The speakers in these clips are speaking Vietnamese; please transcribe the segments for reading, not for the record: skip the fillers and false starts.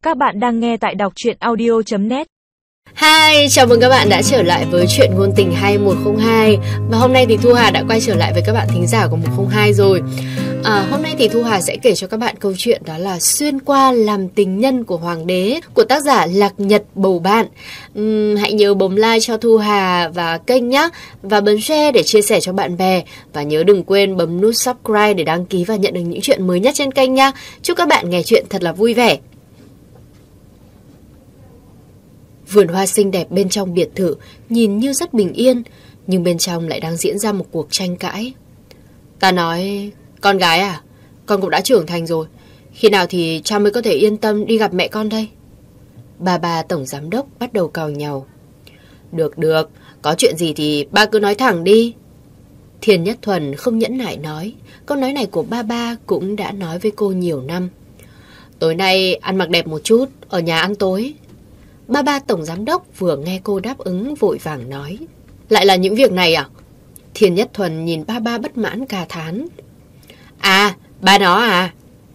Các bạn đang nghe tại đọc truyện audio.net. Hi, chào mừng các bạn đã trở lại với chuyện ngôn tình hay 102. Và hôm nay thì Thu Hà đã quay trở lại với các bạn thính giả của 102 rồi. Hôm nay thì Thu Hà sẽ kể cho các bạn câu chuyện đó là Xuyên qua làm tình nhân của Hoàng đế của tác giả Lạc Nhật Bầu Bạn. Hãy nhớ bấm like cho Thu Hà và kênh nhé, và bấm share để chia sẻ cho bạn bè. Và nhớ đừng quên bấm nút subscribe để đăng ký và nhận được những chuyện mới nhất trên kênh nha. Chúc các bạn nghe chuyện thật là vui vẻ. Vườn hoa xinh đẹp bên trong biệt thự nhìn như rất bình yên, nhưng bên trong lại đang diễn ra một cuộc tranh cãi. Ta nói, con gái à, con cũng đã trưởng thành rồi, khi nào thì cha mới có thể yên tâm đi gặp mẹ con đây? Bà tổng giám đốc bắt đầu càu nhàu. Được, có chuyện gì thì ba cứ nói thẳng đi. Thiên Nhất Thuần không nhẫn nại nói, câu nói này của ba cũng đã nói với cô nhiều năm. Tối nay ăn mặc đẹp một chút, ở nhà ăn tối. Ba tổng giám đốc vừa nghe cô đáp ứng vội vàng nói. Lại là những việc này à? Thiên Nhất Thuần nhìn ba bất mãn ca thán. À, ba nó à?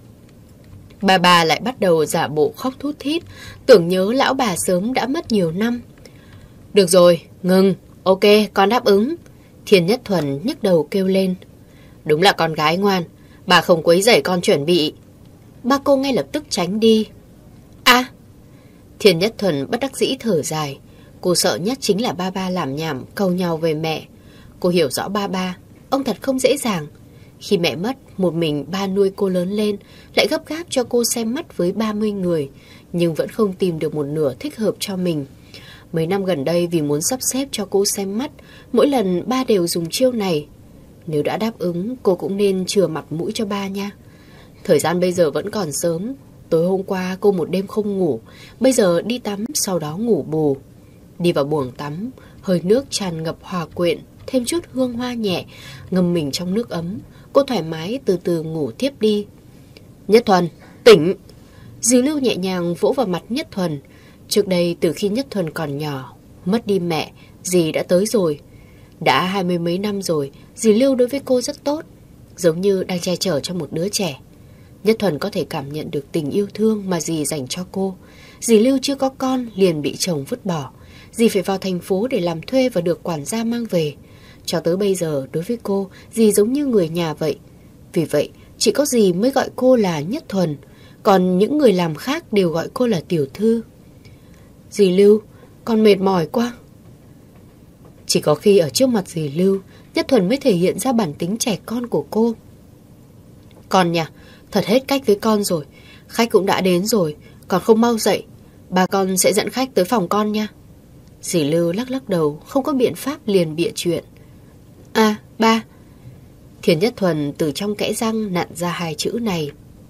Ba lại bắt đầu giả bộ khóc thút thít, tưởng nhớ lão bà sớm đã mất nhiều năm. Được rồi, ngừng, ok, con đáp ứng. Thiên Nhất Thuần nhức đầu kêu lên. Đúng là con gái ngoan, bà không quấy rầy con chuẩn bị. Ba cô ngay lập tức tránh đi. À! Thiên Nhất Thuần bất đắc dĩ thở dài. Cô sợ nhất chính là ba làm nhảm cầu nhau về mẹ. Cô hiểu rõ ba, ông thật không dễ dàng. Khi mẹ mất, một mình ba nuôi cô lớn lên, lại gấp gáp cho cô xem mắt với 30 người, nhưng vẫn không tìm được một nửa thích hợp cho mình. Mấy năm gần đây vì muốn sắp xếp cho cô xem mắt, mỗi lần ba đều dùng chiêu này. Nếu đã đáp ứng, cô cũng nên chừa mặt mũi cho ba nha. Thời gian bây giờ vẫn còn sớm. Tối hôm qua cô một đêm không ngủ, bây giờ đi tắm sau đó ngủ bù. Đi vào buồng tắm, hơi nước tràn ngập hòa quyện, thêm chút hương hoa nhẹ, ngâm mình trong nước ấm. Cô thoải mái từ từ ngủ tiếp đi. Nhất Thuần, tỉnh! Dì Lưu nhẹ nhàng vỗ vào mặt Nhất Thuần. Trước đây từ khi Nhất Thuần còn nhỏ, mất đi mẹ, dì đã tới rồi. Đã 20 mấy năm rồi, dì Lưu đối với cô rất tốt, giống như đang che chở cho một đứa trẻ. Nhất Thuần có thể cảm nhận được tình yêu thương mà dì dành cho cô. Dì Lưu chưa có con liền bị chồng vứt bỏ. Dì phải vào thành phố để làm thuê và được quản gia mang về. Cho tới bây giờ đối với cô, dì giống như người nhà vậy. Vì vậy, chỉ có dì mới gọi cô là Nhất Thuần, còn những người làm khác đều gọi cô là tiểu thư. Dì Lưu, con mệt mỏi quá. Chỉ có khi ở trước mặt dì Lưu, Nhất Thuần mới thể hiện ra bản tính trẻ con của cô. Con nhà, thật hết cách với con rồi. Khách cũng đã đến rồi, còn không mau dậy. Bà con sẽ dẫn khách tới phòng con nha. Dì Lưu lắc đầu, không có biện pháp liền bịa chuyện. À, ba. Thiên Nhất Thuần từ trong kẽ răng nặn ra hai chữ này.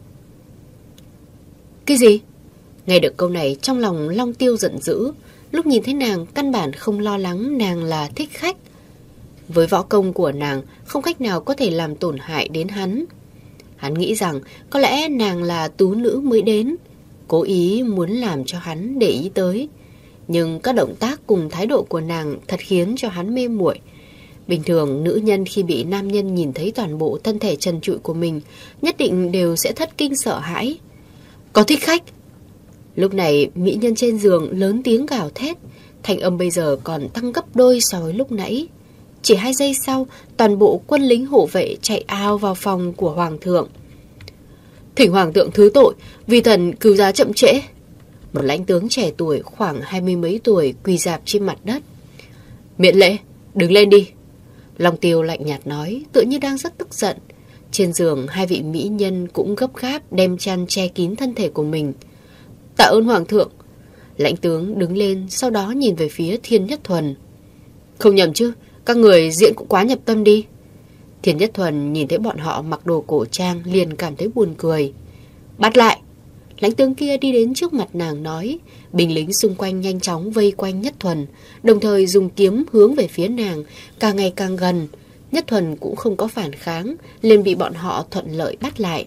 Cái gì? Nghe được câu này trong lòng Long Tiêu giận dữ. Lúc nhìn thấy nàng căn bản không lo lắng nàng là thích khách. Với võ công của nàng không cách nào có thể làm tổn hại đến hắn. Hắn nghĩ rằng có lẽ nàng là tú nữ mới đến, cố ý muốn làm cho hắn để ý tới. Nhưng các động tác cùng thái độ của nàng thật khiến cho hắn mê muội. Bình thường nữ nhân khi bị nam nhân nhìn thấy toàn bộ thân thể trần trụi của mình, nhất định đều sẽ thất kinh sợ hãi. Có thích khách! Lúc này mỹ nhân trên giường lớn tiếng gào thét, thanh âm bây giờ còn tăng gấp đôi so với lúc nãy. Chỉ 2 giây sau, toàn bộ quân lính hộ vệ chạy ào vào phòng của hoàng thượng. Thỉnh hoàng thượng thứ tội, vì thần cứu giá chậm trễ. Một lãnh tướng trẻ tuổi khoảng 20 mấy tuổi quỳ rạp trên mặt đất. Miễn lễ, đứng lên đi. Long Tiêu lạnh nhạt nói, tựa như đang rất tức giận. Trên giường 2 vị mỹ nhân cũng gấp gáp đem chăn che kín thân thể của mình. Tạ ơn hoàng thượng. Lãnh tướng đứng lên, sau đó nhìn về phía Thiên Nhất Thuần. Không nhầm chứ, các người diễn cũng quá nhập tâm đi. Thiên Nhất Thuần nhìn thấy bọn họ mặc đồ cổ trang liền cảm thấy buồn cười. Bắt lại! Lãnh tướng kia đi đến trước mặt nàng nói. Binh lính xung quanh nhanh chóng vây quanh Nhất Thuần, đồng thời dùng kiếm hướng về phía nàng, càng ngày càng gần. Nhất Thuần cũng không có phản kháng, liền bị bọn họ thuận lợi bắt lại.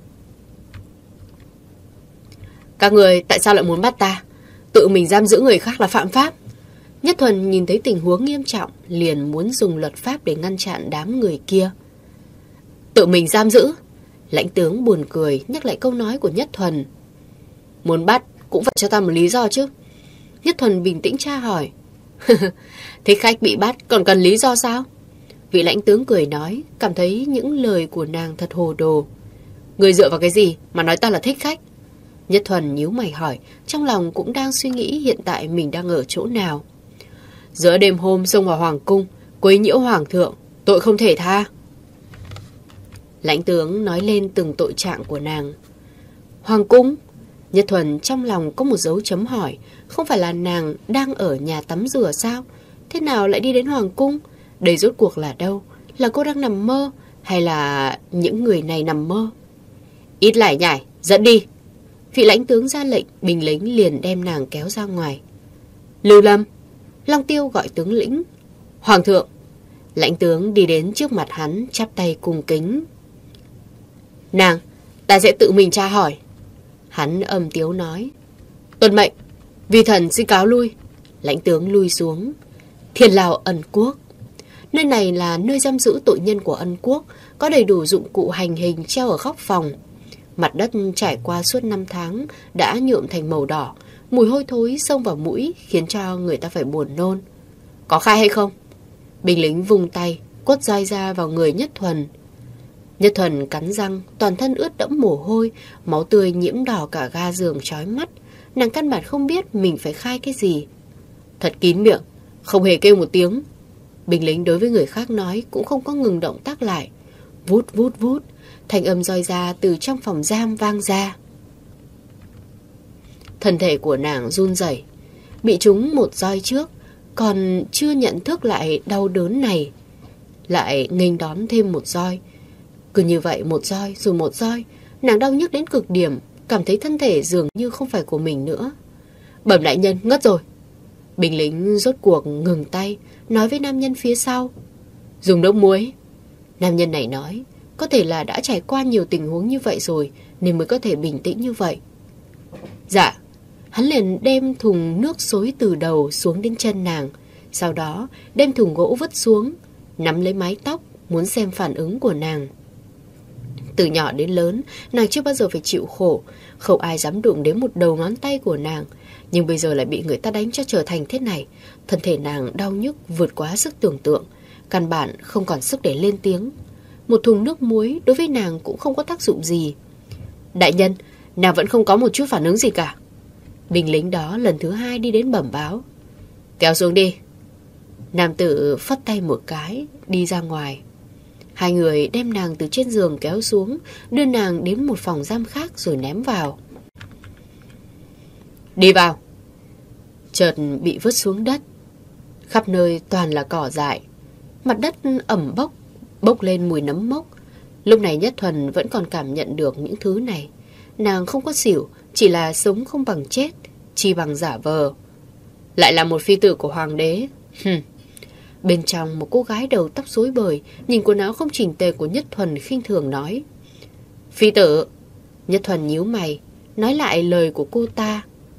Các người tại sao lại muốn bắt ta? Tự mình giam giữ người khác là phạm pháp. Nhất Thuần nhìn thấy tình huống nghiêm trọng, liền muốn dùng luật pháp để ngăn chặn đám người kia. Tự mình giam giữ? Lãnh tướng buồn cười nhắc lại câu nói của Nhất Thuần. Muốn bắt cũng phải cho ta một lý do chứ. Nhất Thuần bình tĩnh tra hỏi. Thích khách bị bắt còn cần lý do sao? Vị lãnh tướng cười nói, cảm thấy những lời của nàng thật hồ đồ. Người dựa vào cái gì mà nói ta là thích khách? Nhất Thuần nhíu mày hỏi, trong lòng cũng đang suy nghĩ hiện tại mình đang ở chỗ nào. Giữa đêm hôm xông vào hoàng cung, quấy nhiễu hoàng thượng, tội không thể tha. Lãnh tướng nói lên từng tội trạng của nàng. Hoàng cung? Nhất Thuần trong lòng có một dấu chấm hỏi. Không phải là nàng đang ở nhà tắm rửa sao? Thế nào lại đi đến hoàng cung? Đây rốt cuộc là đâu? Là cô đang nằm mơ? Hay là những người này nằm mơ? Ít lải nhải, dẫn đi. Vị lãnh tướng ra lệnh, binh lính liền đem nàng kéo ra ngoài. Lưu Lâm. Long Tiêu gọi tướng lĩnh. Hoàng thượng. Lãnh tướng đi đến trước mặt hắn, chắp tay cung kính. Nàng, ta sẽ tự mình tra hỏi. Hắn âm tiếu nói. Tuân mệnh, vi thần xin cáo lui. Lãnh tướng lui xuống. Thiên Lao Ân Quốc. Nơi này là nơi giam giữ tội nhân của Ân Quốc, có đầy đủ dụng cụ hành hình treo ở góc phòng. Mặt đất trải qua suốt 5 tháng đã nhuộm thành màu đỏ, mùi hôi thối xông vào mũi khiến cho người ta phải buồn nôn. Có khai hay không? Binh lính vung tay, quất roi ra vào người Nhất Thuần. Nhất Thuần cắn răng, toàn thân ướt đẫm mồ hôi, máu tươi nhiễm đỏ cả ga giường chói mắt. Nàng căn bản không biết mình phải khai cái gì. Thật kín miệng, không hề kêu một tiếng. Binh lính đối với người khác nói cũng không có ngừng động tác lại. Vút vút vút, thanh âm roi ra từ trong phòng giam vang ra. Thân thể của nàng run rẩy, bị trúng một roi trước, còn chưa nhận thức lại đau đớn này, lại nghênh đón thêm một roi. Cứ như vậy một roi rồi một roi, nàng đau nhức đến cực điểm, cảm thấy thân thể dường như không phải của mình nữa. Bẩm đại nhân, ngất rồi. Binh lính rốt cuộc ngừng tay, nói với nam nhân phía sau. Dùng nước muối. Nam nhân này nói, có thể là đã trải qua nhiều tình huống như vậy rồi nên mới có thể bình tĩnh như vậy. Dạ. Hắn liền đem thùng nước xối từ đầu xuống đến chân nàng, sau đó đem thùng gỗ vứt xuống, nắm lấy mái tóc, muốn xem phản ứng của nàng. Từ nhỏ đến lớn, nàng chưa bao giờ phải chịu khổ, không ai dám đụng đến một đầu ngón tay của nàng. Nhưng bây giờ lại bị người ta đánh cho trở thành thế này. Thân thể nàng đau nhức vượt quá sức tưởng tượng, căn bản không còn sức để lên tiếng. Một thùng nước muối đối với nàng cũng không có tác dụng gì. Đại nhân, nàng vẫn không có một chút phản ứng gì cả. Binh lính đó lần thứ hai đi đến bẩm báo. Kéo xuống đi. Nam tử phất tay một cái, đi ra ngoài. Hai người đem nàng từ trên giường kéo xuống, đưa nàng đến một phòng giam khác rồi ném vào. Đi vào. Chợt bị vứt xuống đất. Khắp nơi toàn là cỏ dại. Mặt đất ẩm bốc, bốc lên mùi nấm mốc. Lúc này Nhất Thuần vẫn còn cảm nhận được những thứ này. Nàng không có xỉu, chỉ là sống không bằng chết, chi bằng giả vờ. Lại là một phi tử của hoàng đế. Bên trong một cô gái đầu tóc rối bời, nhìn quần áo không chỉnh tề của Nhất Thuần khinh thường nói. Phi tử. Nhất Thuần nhíu mày, nói lại lời của cô ta.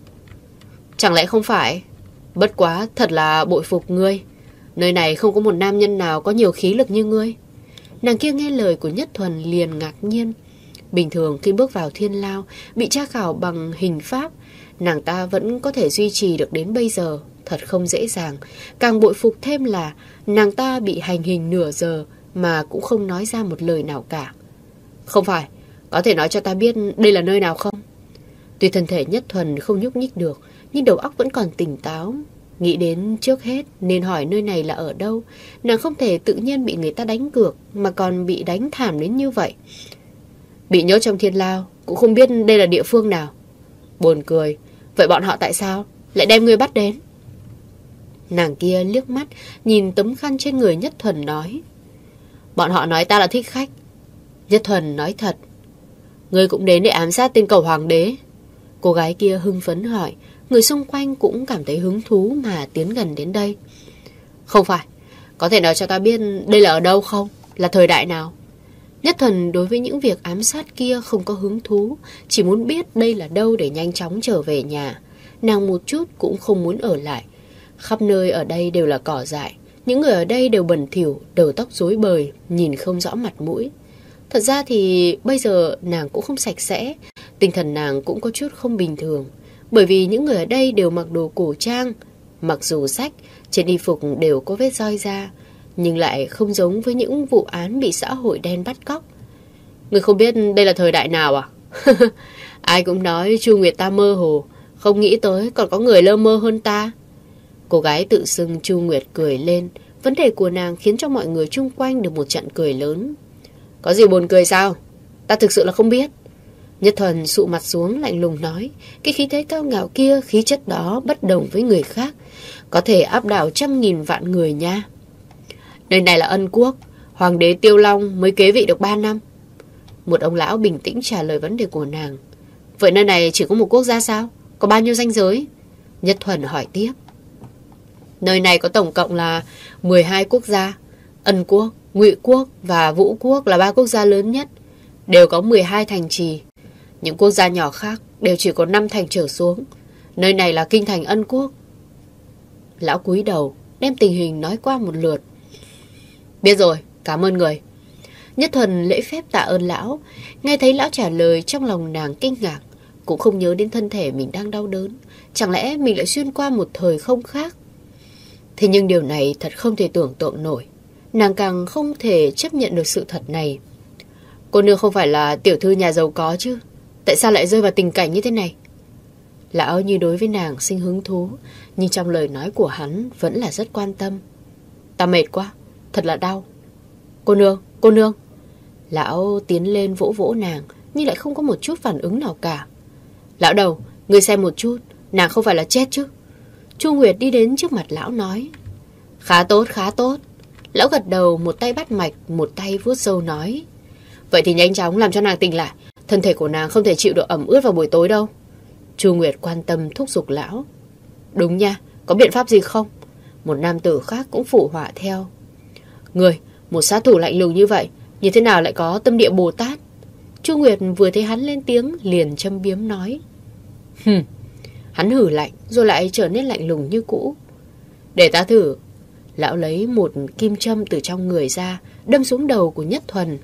Chẳng lẽ không phải? Bất quá thật là bội phục ngươi. Nơi này không có một nam nhân nào có nhiều khí lực như ngươi. Nàng kia nghe lời của Nhất Thuần liền ngạc nhiên. Bình thường khi bước vào Thiên Lao, bị tra khảo bằng hình pháp, nàng ta vẫn có thể duy trì được đến bây giờ. Thật không dễ dàng. Càng bội phục thêm là nàng ta bị hành hình nửa giờ mà cũng không nói ra một lời nào cả. Không phải, có thể nói cho ta biết đây là nơi nào không? Tuy thân thể Nhất Thuần không nhúc nhích được, nhưng đầu óc vẫn còn tỉnh táo. Nghĩ đến trước hết nên hỏi nơi này là ở đâu. Nàng không thể tự nhiên bị người ta đánh cược mà còn bị đánh thảm đến như vậy. Bị nhốt trong Thiên Lao, cũng không biết đây là địa phương nào. Buồn cười. Vậy bọn họ tại sao lại đem ngươi bắt đến? Nàng kia liếc mắt nhìn tấm khăn trên người Nhất Thuần nói. Bọn họ nói ta là thích khách. Nhất Thuần nói thật. Ngươi cũng đến để ám sát tên cầu hoàng đế? Cô gái kia hưng phấn hỏi. Người xung quanh cũng cảm thấy hứng thú mà tiến gần đến đây. Không phải. Có thể nói cho ta biết đây là ở đâu không? Là thời đại nào? Nhất Thuần đối với những việc ám sát kia không có hứng thú, chỉ muốn biết đây là đâu để nhanh chóng trở về nhà. Nàng một chút cũng không muốn ở lại. Khắp nơi ở đây đều là cỏ dại. Những người ở đây đều bẩn thỉu, đầu tóc rối bời, nhìn không rõ mặt mũi. Thật ra thì bây giờ nàng cũng không sạch sẽ. Tinh thần nàng cũng có chút không bình thường. bởi vì những người ở đây đều mặc đồ cổ trang, mặc dù rách, trên y phục đều có vết roi da, nhưng lại không giống với những vụ án bị xã hội đen bắt cóc. Người không biết đây là thời đại nào à? Ai cũng nói Chu Nguyệt ta mơ hồ, không nghĩ tới còn có người lơ mơ hơn ta. Cô gái tự xưng Chu Nguyệt cười lên. Vấn đề của nàng khiến cho mọi người chung quanh được một trận cười lớn. Có gì buồn cười sao? Ta thực sự là không biết. Nhất Thuần sụ mặt xuống lạnh lùng nói. Cái khí thế cao ngạo kia, khí chất đó bất đồng với người khác, có thể áp đảo 100.000 vạn người nha. Nơi này là Ân Quốc, Hoàng đế Tiêu Long mới kế vị được 3 năm. Một ông lão bình tĩnh trả lời vấn đề của nàng. Vậy nơi này chỉ có một quốc gia sao? Có bao nhiêu ranh giới? Nhất Thuần hỏi tiếp. Nơi này có tổng cộng là 12 quốc gia. Ân Quốc, Ngụy Quốc và Vũ Quốc là 3 quốc gia lớn nhất, đều có 12 thành trì. Những quốc gia nhỏ khác đều chỉ có 5 thành trở xuống. Nơi này là kinh thành Ân Quốc. Lão cúi đầu đem tình hình nói qua một lượt. Biết rồi, cảm ơn người. Nhất Thuần lễ phép tạ ơn lão. Nghe thấy lão trả lời, trong lòng nàng kinh ngạc, cũng không nhớ đến thân thể mình đang đau đớn. Chẳng lẽ mình lại xuyên qua một thời không khác? Thế nhưng điều này thật không thể tưởng tượng nổi. Nàng càng không thể chấp nhận được sự thật này. Cô nương không phải là tiểu thư nhà giàu có chứ? Tại sao lại rơi vào tình cảnh như thế này? Lão như đối với nàng sinh hứng thú, nhưng trong lời nói của hắn vẫn là rất quan tâm. Ta mệt quá, thật là đau. Cô nương. Lão tiến lên vỗ vỗ nàng, nhưng lại không có một chút phản ứng nào cả. Lão đầu, ngươi xem một chút, nàng không phải là chết chứ? Chu Nguyệt đi đến trước mặt lão nói. Khá tốt. Lão gật đầu, một tay bắt mạch, một tay vuốt râu nói. Vậy thì nhanh chóng làm cho nàng tỉnh lại. Thân thể của nàng không thể chịu được ẩm ướt vào buổi tối đâu. Chu Nguyệt quan tâm thúc giục lão. Đúng nha, có biện pháp gì không? Một nam tử khác cũng phụ họa theo. Người, một sát thủ lạnh lùng như vậy, như thế nào lại có tâm địa Bồ Tát? Chu Nguyệt vừa thấy hắn lên tiếng liền châm biếm nói. Hắn hử lạnh rồi lại trở nên lạnh lùng như cũ. Để ta thử. Lão lấy một kim châm từ trong người ra, đâm xuống đầu của Nhất Thuần.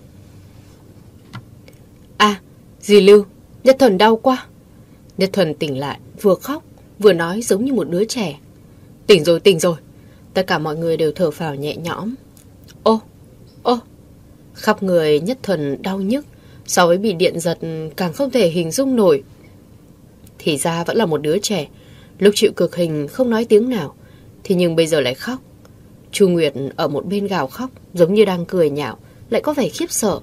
À, dì Lưu, Nhất Thuần đau quá. Nhất Thuần tỉnh lại, vừa khóc vừa nói giống như một đứa trẻ. Tỉnh rồi. Tất cả mọi người đều thở phào nhẹ nhõm. Ô, khắp người Nhất Thuần đau nhức, so với bị điện giật càng không thể hình dung nổi. Thì ra vẫn là một đứa trẻ, lúc chịu cực hình không nói tiếng nào, thì nhưng bây giờ lại khóc. Chu Nguyệt ở một bên gào khóc, giống như đang cười nhạo, lại có vẻ khiếp sợ.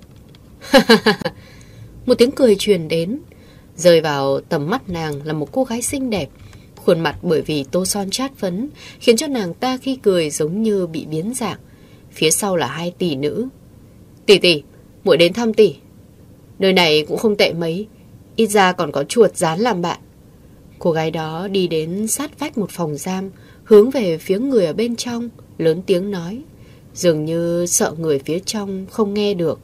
Một tiếng cười truyền đến, rơi vào tầm mắt nàng là một cô gái xinh đẹp. Khuôn mặt bởi vì tô son chát phấn khiến cho nàng ta khi cười giống như bị biến dạng. Phía sau là 2 tỷ nữ. Tỷ, muội đến thăm tỷ. Nơi này cũng không tệ mấy, ít ra còn có chuột rán làm bạn. Cô gái đó đi đến sát vách một phòng giam, hướng về phía người ở bên trong, lớn tiếng nói, dường như sợ người phía trong không nghe được.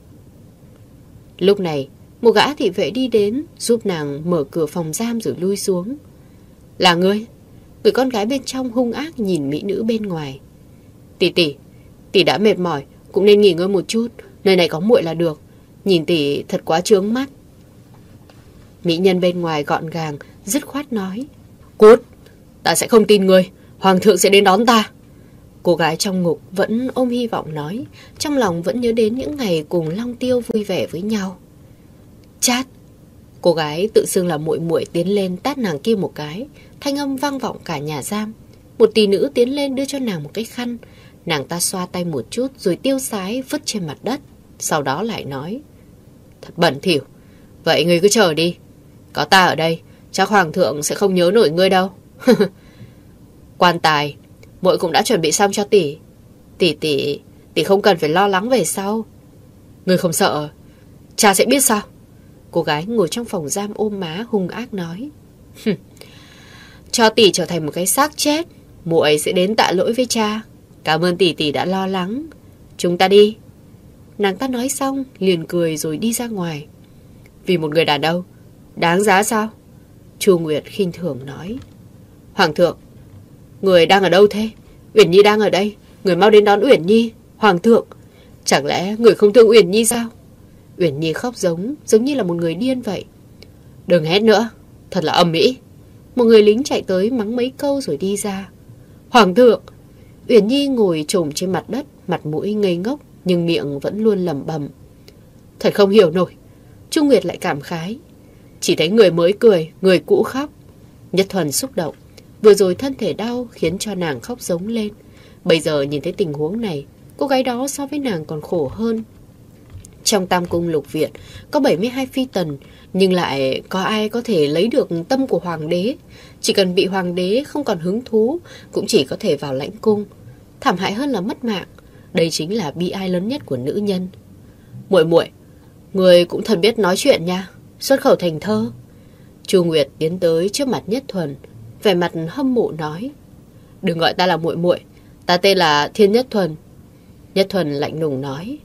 Lúc này, một gã thị vệ đi đến, giúp nàng mở cửa phòng giam rồi lui xuống. Là ngươi? Người con gái bên trong hung ác nhìn mỹ nữ bên ngoài. Tỷ đã mệt mỏi, cũng nên nghỉ ngơi một chút, nơi này có muội là được. Nhìn tỷ thật quá chướng mắt. Mỹ nhân bên ngoài gọn gàng, dứt khoát nói. Cút, ta sẽ không tin ngươi, hoàng thượng sẽ đến đón ta. Cô gái trong ngục vẫn ôm hy vọng nói, trong lòng vẫn nhớ đến những ngày cùng Long Tiêu vui vẻ với nhau. Chát! Cô gái tự xưng là muội muội tiến lên tát nàng kia một cái, thanh âm vang vọng cả nhà giam. Một tỷ nữ tiến lên đưa cho nàng một cái khăn, nàng ta xoa tay một chút rồi tiêu sái vứt trên mặt đất, sau đó lại nói. Thật bẩn thỉu, vậy ngươi cứ chờ đi, có ta ở đây, chắc hoàng thượng sẽ không nhớ nổi ngươi đâu. Quan tài, muội cũng đã chuẩn bị xong cho tỷ. Tỷ không cần phải lo lắng về sau. Ngươi không sợ cha sẽ biết sao? Cô gái ngồi trong phòng giam ôm má hung ác nói. Cho tỷ trở thành một cái xác chết, muội sẽ đến tạ lỗi với cha. Cảm ơn tỷ đã lo lắng. Chúng ta đi. Nàng ta nói xong liền cười rồi đi ra ngoài. Vì một người đàn ông đáng giá sao? Chu Nguyệt khinh thường nói. Hoàng thượng, người đang ở đâu thế? Uyển Nhi đang ở đây, người mau đến đón Uyển Nhi. Hoàng thượng, chẳng lẽ người không thương Uyển Nhi sao? Uyển Nhi khóc giống như là một người điên vậy. Đừng hét nữa, Thật là ầm ĩ. Một người lính chạy tới mắng mấy câu rồi đi ra. Hoàng thượng! Uyển Nhi ngồi chồm trên mặt đất, mặt mũi ngây ngốc, nhưng miệng vẫn luôn lẩm bẩm. Thật không hiểu nổi. Chu Nguyệt lại cảm khái. Chỉ thấy người mới cười, người cũ khóc. Nhất Thuần xúc động. Vừa rồi thân thể đau khiến cho nàng khóc rống lên. Bây giờ nhìn thấy tình huống này, cô gái đó so với nàng còn khổ hơn. Trong Tam Cung Lục Viện có 72 phi tần, nhưng lại có ai có thể lấy được tâm của hoàng đế. Chỉ cần bị hoàng đế không còn hứng thú, cũng chỉ có thể vào lãnh cung. Thảm hại hơn là mất mạng. Đây chính là bi ai lớn nhất của nữ nhân. Muội muội, người cũng thật biết nói chuyện nha, xuất khẩu thành thơ. Chu Nguyệt tiến tới trước mặt Nhất Thuần, vẻ mặt hâm mộ nói. Đừng gọi ta là muội muội, ta tên là Thiên Nhất Thuần. Nhất Thuần lạnh lùng nói.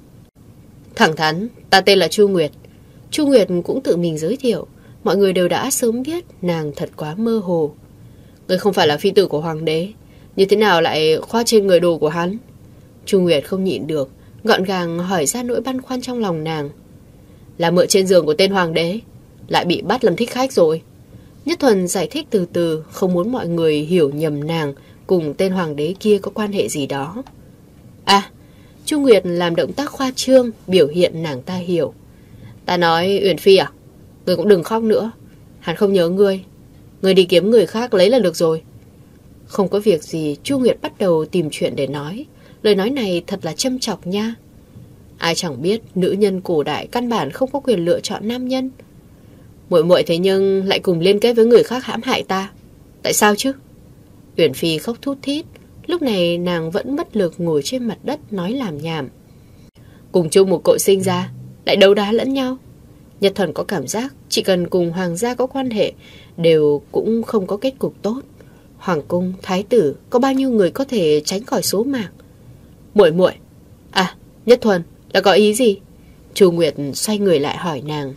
Thẳng thắn, ta tên là Chu Nguyệt. Chu Nguyệt cũng tự mình giới thiệu. Mọi người đều đã sớm biết nàng thật quá mơ hồ. Người không phải là phi tử của hoàng đế, như thế nào lại khoa trên người đồ của hắn? Chu Nguyệt không nhịn được, gọn gàng hỏi ra nỗi băn khoăn trong lòng nàng. Là mượn trên giường của tên hoàng đế, lại bị bắt làm thích khách rồi. Nhất Thuần giải thích từ từ, không muốn mọi người hiểu nhầm nàng cùng tên hoàng đế kia có quan hệ gì đó. À, Chu Nguyệt làm động tác khoa trương, biểu hiện nàng ta hiểu. Ta nói Uyển Phi à, ngươi cũng đừng khóc nữa. Hắn không nhớ ngươi. Ngươi đi kiếm người khác lấy là được rồi. Không có việc gì, Chu Nguyệt bắt đầu tìm chuyện để nói. Lời nói này thật là châm chọc nha. Ai chẳng biết nữ nhân cổ đại căn bản không có quyền lựa chọn nam nhân. Muội muội thế nhưng lại cùng liên kết với người khác hãm hại ta. Tại sao chứ? Uyển Phi khóc thút thít. Lúc này nàng vẫn bất lực ngồi trên mặt đất nói làm nhảm. Cùng chung một cội sinh ra, lại đấu đá lẫn nhau. Nhất Thuần có cảm giác chỉ cần cùng hoàng gia có quan hệ đều cũng không có kết cục tốt. Hoàng cung, thái tử, có bao nhiêu người có thể tránh khỏi số mạng. Muội muội, à, Nhất Thuần là có ý gì? Chu Nguyệt xoay người lại hỏi nàng.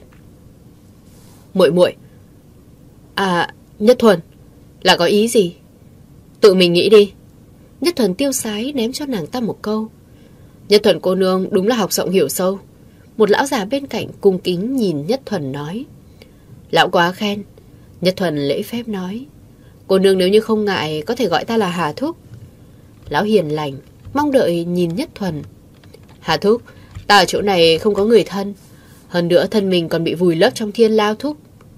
Muội muội, à, Nhất Thuần là có ý gì? Tự mình nghĩ đi. Nhất Thuần tiêu sái ném cho nàng ta một câu. Nhất Thuần cô nương đúng là học rộng hiểu sâu. Một lão già bên cạnh cung kính nhìn Nhất Thuần nói. Lão quá khen. Nhất Thuần lễ phép nói. Cô nương nếu như không ngại có thể gọi ta là Hà Thúc. Lão hiền lành, mong đợi nhìn Nhất Thuần. Hà Thúc, ta ở chỗ này không có người thân. Hơn nữa thân mình còn bị vùi lấp trong thiên lao thúc.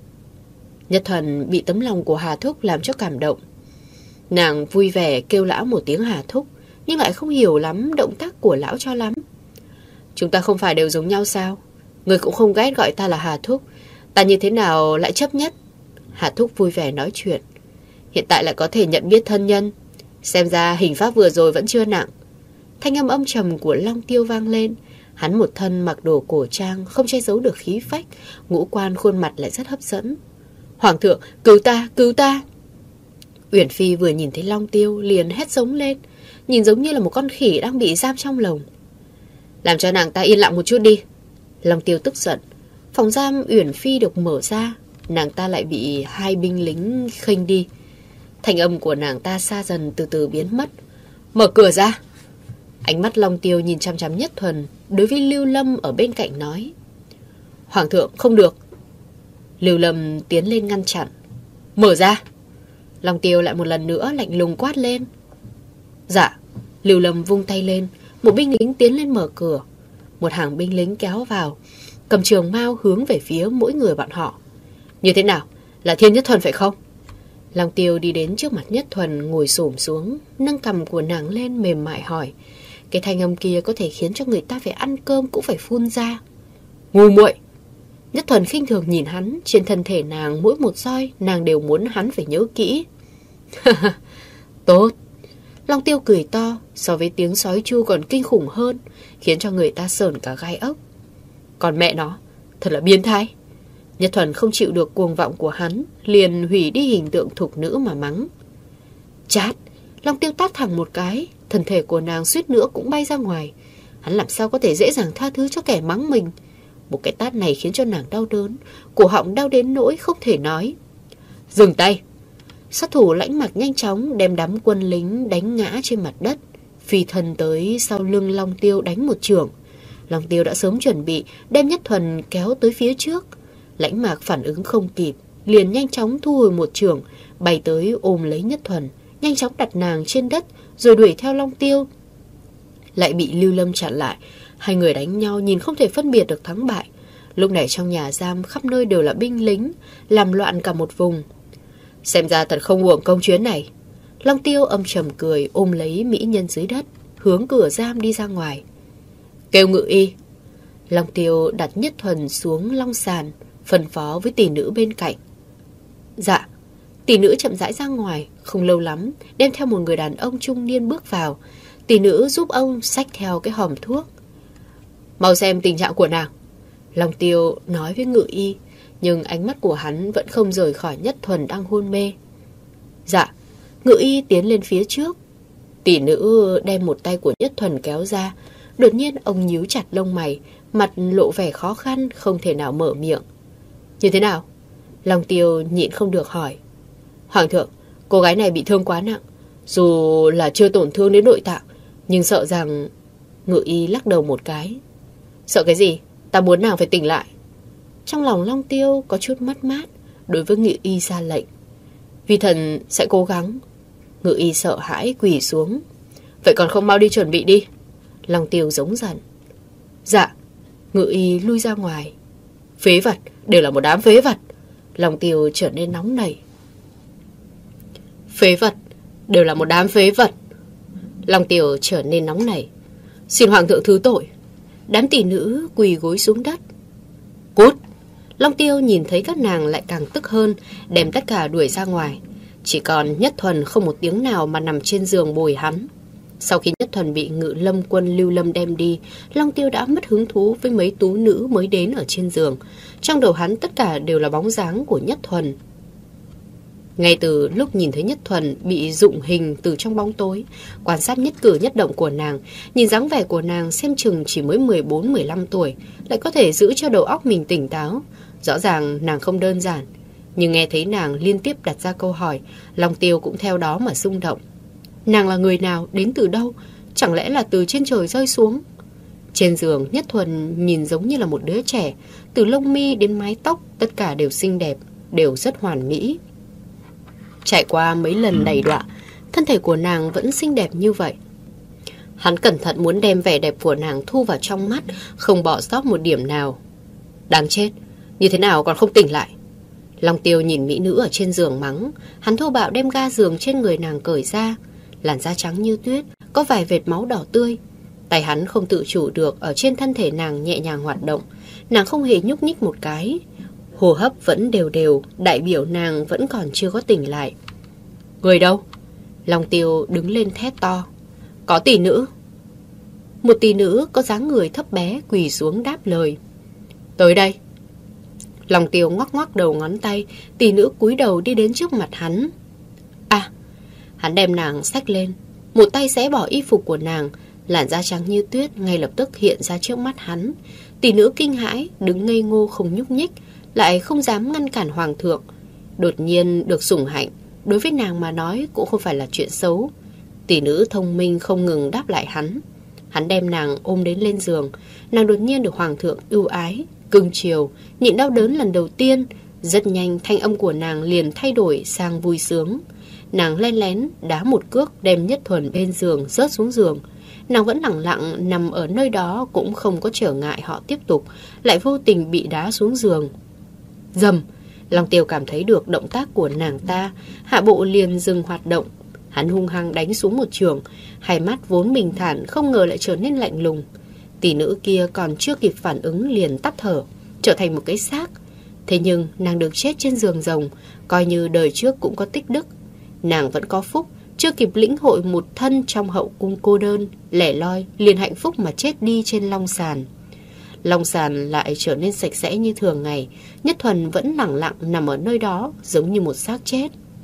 Nhất Thuần bị tấm lòng của Hà Thúc làm cho cảm động. Nàng vui vẻ kêu lão một tiếng Hà Thúc, nhưng lại không hiểu lắm động tác của lão cho lắm. Chúng ta không phải đều giống nhau sao? Người cũng không ghét gọi ta là Hà Thúc. Ta như thế nào lại chấp nhất? Hà Thúc vui vẻ nói chuyện. Hiện tại lại có thể nhận biết thân nhân. Xem ra hình pháp vừa rồi vẫn chưa nặng. Thanh âm âm trầm của Long Tiêu vang lên. Hắn một thân mặc đồ cổ trang, không che giấu được khí phách. Ngũ quan khuôn mặt lại rất hấp dẫn. Hoàng thượng, cứu ta, cứu ta! Uyển Phi vừa nhìn thấy Long Tiêu liền hét giống lên, nhìn giống như là một con khỉ đang bị giam trong lồng. Làm cho nàng ta yên lặng một chút đi. Long Tiêu tức giận. Phòng giam Uyển Phi được mở ra, nàng ta lại bị hai binh lính khênh đi. Thanh âm của nàng ta xa dần từ từ biến mất. Mở cửa ra. Ánh mắt Long Tiêu nhìn chăm chăm Nhất Thuần, đối với Lưu Lâm ở bên cạnh nói. Hoàng thượng, không được. Lưu Lâm tiến lên ngăn chặn. Mở ra. Long Tiêu lại một lần nữa lạnh lùng quát lên. Dạ. Lưu Lâm vung tay lên, một binh lính tiến lên mở cửa. Một hàng binh lính kéo vào, cầm trường mao hướng về phía mỗi người bọn họ. Như thế nào? Là Thiên Nhất Thuần phải không? Long Tiêu đi đến trước mặt Nhất Thuần, ngồi xổm xuống, nâng cằm của nàng lên mềm mại hỏi. Cái thanh âm kia có thể khiến cho người ta phải ăn cơm cũng phải phun ra. Ngu muội! Nhất Thuần khinh thường nhìn hắn. Trên thân thể nàng mỗi một roi nàng đều muốn hắn phải nhớ kỹ. Tốt! Long Tiêu cười to, so với tiếng sói chu còn kinh khủng hơn, khiến cho người ta sởn cả gai ốc. Còn mẹ nó, thật là biến thái. Nhất Thuần không chịu được cuồng vọng của hắn, liền hủy đi hình tượng thục nữ mà mắng. Chát! Long Tiêu tát thẳng một cái, thân thể của nàng suýt nữa cũng bay ra ngoài. Hắn làm sao có thể dễ dàng tha thứ cho kẻ mắng mình. Một cái tát này khiến cho nàng đau đớn, cổ họng đau đến nỗi không thể nói. Dừng tay! Sát thủ lãnh mặc nhanh chóng đem đám quân lính đánh ngã trên mặt đất, phi thân tới sau lưng Long Tiêu đánh một chưởng. Long Tiêu đã sớm chuẩn bị đem Nhất Thuần kéo tới phía trước. Lãnh Mạc phản ứng không kịp, liền nhanh chóng thu hồi một chưởng, bay tới ôm lấy Nhất Thuần, nhanh chóng đặt nàng trên đất, rồi đuổi theo Long Tiêu. Lại bị Lưu Lâm chặn lại, hai người đánh nhau nhìn không thể phân biệt được thắng bại. Lúc này trong nhà giam khắp nơi đều là binh lính, làm loạn cả một vùng. Xem ra thật không uổng công chuyến này. Long Tiêu âm trầm cười, ôm lấy mỹ nhân dưới đất, hướng cửa giam đi ra ngoài. Kêu ngự y. Long Tiêu đặt Nhất Thuần xuống long sàn, phân phó với tỷ nữ bên cạnh. Dạ. Tỷ nữ chậm rãi ra ngoài, không lâu lắm đem theo một người đàn ông trung niên bước vào. Tỷ nữ giúp ông xách theo cái hòm thuốc. Mau xem tình trạng của nàng. Long Tiêu nói với ngự y, nhưng ánh mắt của hắn vẫn không rời khỏi Nhất Thuần đang hôn mê. Dạ. Ngự y tiến lên phía trước. Tỷ nữ đem một tay của Nhất Thuần kéo ra. Đột nhiên ông nhíu chặt lông mày, mặt lộ vẻ khó khăn, không thể nào mở miệng. Như thế nào? Long Tiêu nhịn không được hỏi. Hoàng thượng, cô gái này bị thương quá nặng. Dù là chưa tổn thương đến nội tạng, nhưng sợ rằng... Ngự y lắc đầu một cái. Sợ cái gì? Ta muốn nàng phải tỉnh lại. Trong lòng Long Tiêu có chút mất mát, đối với ngự y ra lệnh. Vi thần sẽ cố gắng. Ngự y sợ hãi quỳ xuống. Vậy còn không mau đi chuẩn bị đi. Long Tiêu giống giận. Dạ. Ngự y lui ra ngoài. Phế vật, đều là một đám phế vật. Long Tiêu trở nên nóng nảy. Phế vật, đều là một đám phế vật. Long Tiêu trở nên nóng nảy. Xin hoàng thượng thứ tội. Đám tỷ nữ quỳ gối xuống đất. Cút. Long Tiêu nhìn thấy các nàng lại càng tức hơn, đem tất cả đuổi ra ngoài. Chỉ còn Nhất Thuần không một tiếng nào mà nằm trên giường bồi hắn. Sau khi Nhất Thuần bị Ngự Lâm quân Lưu Lâm đem đi, Long Tiêu đã mất hứng thú với mấy tú nữ mới đến ở trên giường. Trong đầu hắn tất cả đều là bóng dáng của Nhất Thuần. Ngay từ lúc nhìn thấy Nhất Thuần bị dụng hình từ trong bóng tối, quan sát nhất cử nhất động của nàng, nhìn dáng vẻ của nàng xem chừng chỉ mới 14-15 tuổi, lại có thể giữ cho đầu óc mình tỉnh táo. Rõ ràng nàng không đơn giản. Nhưng nghe thấy nàng liên tiếp đặt ra câu hỏi, Long Tiêu cũng theo đó mà rung động. Nàng là người nào, đến từ đâu? Chẳng lẽ là từ trên trời rơi xuống? Trên giường, Nhất Thuần nhìn giống như là một đứa trẻ. Từ lông mi đến mái tóc, tất cả đều xinh đẹp, đều rất hoàn mỹ. Trải qua mấy lần đầy đọa, thân thể của nàng vẫn xinh đẹp như vậy. Hắn cẩn thận muốn đem vẻ đẹp của nàng thu vào trong mắt, không bỏ sót một điểm nào. Đáng chết, như thế nào còn không tỉnh lại? Long Tiêu nhìn mỹ nữ ở trên giường mắng. Hắn thô bạo đem ga giường trên người nàng cởi ra. Làn da trắng như tuyết, có vài vệt máu đỏ tươi. Tay hắn không tự chủ được ở trên thân thể nàng nhẹ nhàng hoạt động. Nàng không hề nhúc nhích một cái. Hô hấp vẫn đều đều, đại biểu nàng vẫn còn chưa có tỉnh lại. Người đâu? Long Tiêu đứng lên thét to. Có tỷ nữ. Một tỷ nữ có dáng người thấp bé quỳ xuống đáp lời. Tới đây. Long Tiêu ngoắc ngoắc đầu ngón tay, tỷ nữ cúi đầu đi đến trước mặt hắn. À, hắn đem nàng xách lên, một tay xé bỏ y phục của nàng, làn da trắng như tuyết ngay lập tức hiện ra trước mắt hắn. Tỷ nữ kinh hãi, đứng ngây ngô không nhúc nhích, lại không dám ngăn cản hoàng thượng. Đột nhiên được sủng hạnh, đối với nàng mà nói cũng không phải là chuyện xấu. Tỷ nữ thông minh không ngừng đáp lại hắn. Hắn đem nàng ôm đến lên giường, nàng đột nhiên được hoàng thượng ưu ái, cưng chiều, nhịn đau đớn lần đầu tiên. Rất nhanh thanh âm của nàng liền thay đổi sang vui sướng. Nàng len lén đá một cước đem Nhất Thuần bên giường rớt xuống giường. Nàng vẫn lặng lặng nằm ở nơi đó, cũng không có trở ngại họ tiếp tục, lại vô tình bị đá xuống giường. Dầm! Long Tiêu cảm thấy được động tác của nàng ta, hạ bộ liền dừng hoạt động. Hắn hung hăng đánh xuống một chưởng, hai mắt vốn bình thản không ngờ lại trở nên lạnh lùng. Tỷ nữ kia còn chưa kịp phản ứng liền tắt thở, trở thành một cái xác. Thế nhưng nàng được chết trên giường rồng, coi như đời trước cũng có tích đức. Nàng vẫn có phúc, chưa kịp lĩnh hội một thân trong hậu cung cô đơn, lẻ loi, liền hạnh phúc mà chết đi trên long sàn. Long sàn lại trở nên sạch sẽ như thường ngày. Nhất Thuần vẫn lẳng lặng nằm ở nơi đó, giống như một xác chết.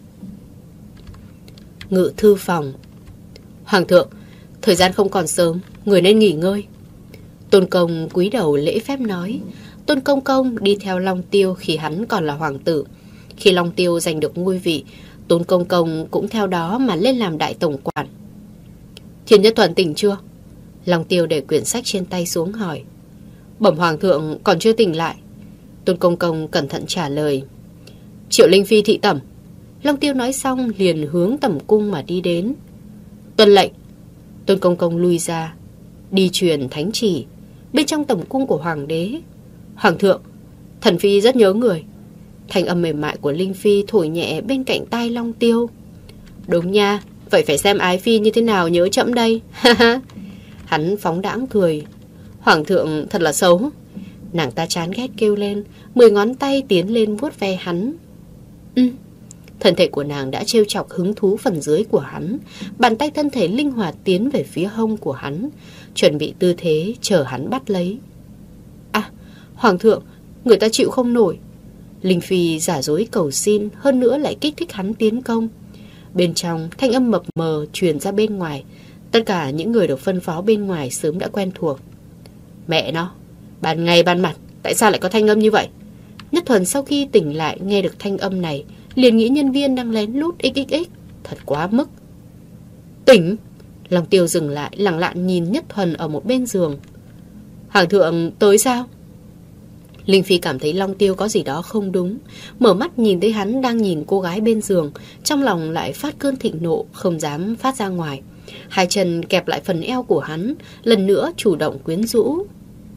Ngự thư phòng. Hoàng thượng, thời gian không còn sớm, người nên nghỉ ngơi. Tôn Công cúi đầu lễ phép nói. Tôn Công Công đi theo Long Tiêu khi hắn còn là hoàng tử. Khi Long Tiêu giành được ngôi vị, Tôn Công Công cũng theo đó mà lên làm đại tổng quản. Thiên Nhất Thuần tỉnh chưa? Long Tiêu để quyển sách trên tay xuống hỏi. Bẩm hoàng thượng còn chưa tỉnh lại. Tôn Công Công cẩn thận trả lời. Triệu Linh Phi thị tẩm. Long Tiêu nói xong liền hướng tẩm cung mà đi đến. Tuân lệnh. Tôn Công Công lui ra, đi truyền thánh chỉ. Bên trong tẩm cung của hoàng đế. Hoàng thượng, thần phi rất nhớ người. Thanh âm mềm mại của Linh Phi thổi nhẹ bên cạnh tai Long Tiêu. Đúng nha, vậy phải xem ái phi như thế nào nhớ trẫm đây. Hắn phóng đãng cười. Hoàng thượng thật là xấu. Nàng ta chán ghét kêu lên, 10 ngón tay tiến lên vuốt ve hắn. Thân thể của nàng đã trêu chọc hứng thú phần dưới của hắn. Bàn tay thân thể linh hoạt tiến về phía hông của hắn, chuẩn bị tư thế chờ hắn bắt lấy. À, hoàng thượng, người ta chịu không nổi. Linh Phi giả dối cầu xin, hơn nữa lại kích thích hắn tiến công. Bên trong, thanh âm mập mờ truyền ra bên ngoài. Tất cả những người được phân phó bên ngoài sớm đã quen thuộc. Mẹ nó, ban ngày ban mặt, tại sao lại có thanh âm như vậy? Nhất Thuần sau khi tỉnh lại nghe được thanh âm này, liền nghĩ nhân viên đang lén lút xxx. Thật quá mức. Tỉnh. Long Tiêu dừng lại, lẳng lặng nhìn Nhất Thuần ở một bên giường. Hoàng thượng tới sao? Linh Phi cảm thấy Long Tiêu có gì đó không đúng. Mở mắt nhìn thấy hắn đang nhìn cô gái bên giường, trong lòng lại phát cơn thịnh nộ, không dám phát ra ngoài. Hai chân kẹp lại phần eo của hắn, lần nữa chủ động quyến rũ.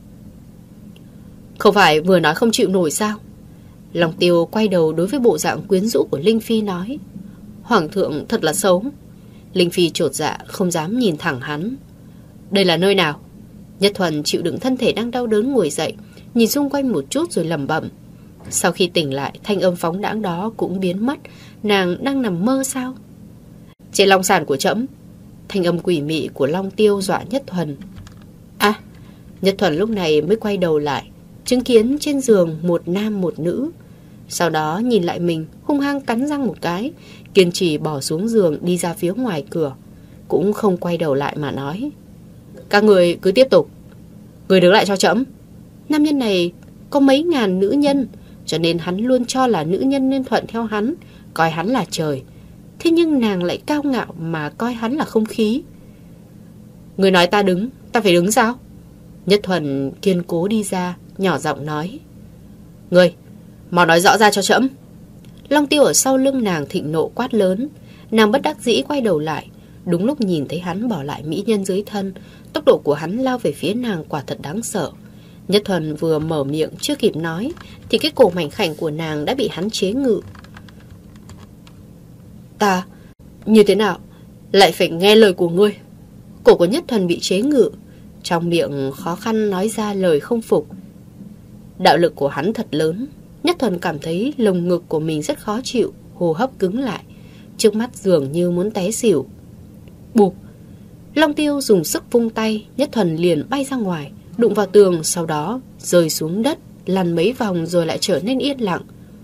Không phải vừa nói không chịu nổi sao? Long Tiêu quay đầu đối với bộ dạng quyến rũ của Linh Phi nói. Hoàng thượng thật là xấu. Linh Phi chột dạ không dám nhìn thẳng hắn. Đây là nơi nào? Nhất Thuần chịu đựng thân thể đang đau đớn ngồi dậy, nhìn xung quanh một chút rồi lẩm bẩm. Sau khi tỉnh lại, thanh âm phóng đãng đó cũng biến mất. Nàng đang nằm mơ sao? Trên long sàn của trẫm. Thanh âm quỷ mị của Long Tiêu dọa Nhất Thuần. À, Nhất Thuần lúc này mới quay đầu lại, chứng kiến trên giường một nam một nữ. Sau đó nhìn lại mình, hung hăng cắn răng một cái, kiên trì bỏ xuống giường đi ra phía ngoài cửa, cũng không quay đầu lại mà nói. Các người cứ tiếp tục. Người đứng lại cho trẫm. Nam nhân này có mấy ngàn nữ nhân, cho nên hắn luôn cho là nữ nhân nên thuận theo hắn, coi hắn là trời. Thế nhưng nàng lại cao ngạo mà coi hắn là không khí. Người nói ta đứng, ta phải đứng sao? Nhất Thuần kiên cố đi ra, nhỏ giọng nói. Người, mau nói rõ ra cho trẫm. Long Tiêu ở sau lưng nàng thịnh nộ quát lớn. Nàng bất đắc dĩ quay đầu lại, đúng lúc nhìn thấy hắn bỏ lại mỹ nhân dưới thân. Tốc độ của hắn lao về phía nàng quả thật đáng sợ. Nhất Thuần vừa mở miệng chưa kịp nói thì cái cổ mảnh khảnh của nàng đã bị hắn chế ngự. Ta, như thế nào lại phải nghe lời của ngươi? Cổ của Nhất Thuần bị chế ngự, trong miệng khó khăn nói ra lời không phục. Đạo lực của hắn thật lớn. Nhất Thuần cảm thấy lồng ngực của mình rất khó chịu, hô hấp cứng lại, trước mắt dường như muốn té xỉu. Bụp! Long Tiêu dùng sức vung tay, Nhất Thuần liền bay ra ngoài, đụng vào tường, sau đó rơi xuống đất, lăn mấy vòng rồi lại trở nên yên lặng.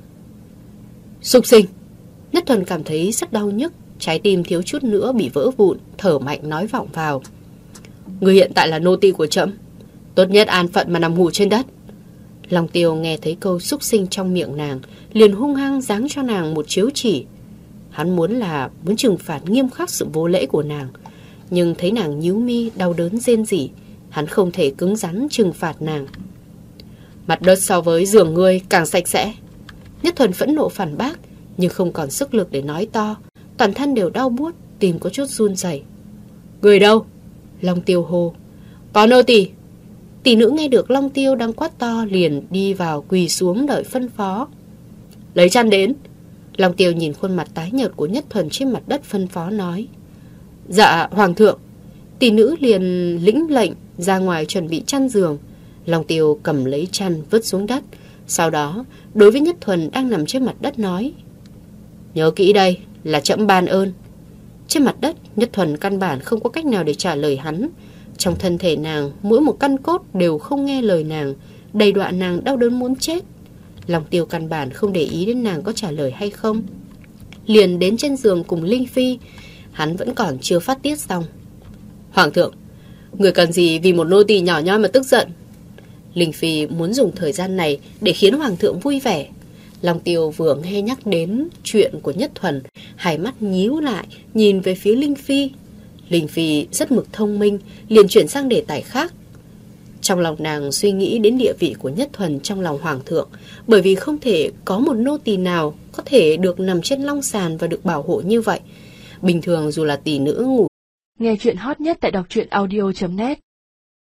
Súc sinh! Nhất Thuần cảm thấy rất đau nhức, trái tim thiếu chút nữa bị vỡ vụn, thở mạnh nói vọng vào. Người hiện tại là nô tỳ của trẫm, tốt nhất an phận mà nằm ngủ trên đất. Long Tiêu nghe thấy câu súc sinh trong miệng nàng, liền hung hăng giáng cho nàng một chiếu chỉ. Hắn muốn trừng phạt nghiêm khắc sự vô lễ của nàng, nhưng thấy nàng nhíu mi đau đớn rên rỉ, hắn không thể cứng rắn trừng phạt nàng. Mặt đất so với giường ngươi càng sạch sẽ. Nhất Thuần phẫn nộ phản bác, nhưng không còn sức lực để nói to, toàn thân đều đau buốt, tim có chút run rẩy. Người đâu? Long Tiêu hô. Có nô tỳ. Tỷ nữ nghe được Long Tiêu đang quát to liền đi vào quỳ xuống đợi phân phó. Lấy chăn đến. Long Tiêu nhìn khuôn mặt tái nhợt của Nhất Thuần trên mặt đất phân phó nói. Dạ hoàng thượng. Tỷ nữ liền lĩnh lệnh ra ngoài chuẩn bị chăn giường. Long Tiêu cầm lấy chăn vứt xuống đất, sau đó đối với Nhất Thuần đang nằm trên mặt đất nói. Nhớ kỹ đây là trẫm ban ơn. Trên mặt đất Nhất Thuần căn bản không có cách nào để trả lời hắn. Trong thân thể nàng, mỗi một căn cốt đều không nghe lời nàng, đầy đọa nàng đau đớn muốn chết. Long Tiêu căn bản không để ý đến nàng có trả lời hay không, liền đến trên giường cùng Linh Phi. Hắn vẫn còn chưa phát tiết xong. Hoàng thượng, người cần gì vì một nô tỳ nhỏ nhoi mà tức giận? Linh Phi muốn dùng thời gian này để khiến hoàng thượng vui vẻ. Long Tiêu vừa nghe nhắc đến chuyện của Nhất Thuần, hai mắt nhíu lại nhìn về phía Linh Phi. Linh Phi rất mực thông minh, liền chuyển sang đề tài khác. Trong lòng nàng suy nghĩ đến địa vị của Nhất Thuần trong lòng hoàng thượng, bởi vì không thể có một nô tỳ nào có thể được nằm trên long sàn và được bảo hộ như vậy. Bình thường dù là tỷ nữ ngủ. Nghe chuyện hot nhất tại đọc truyện audio.net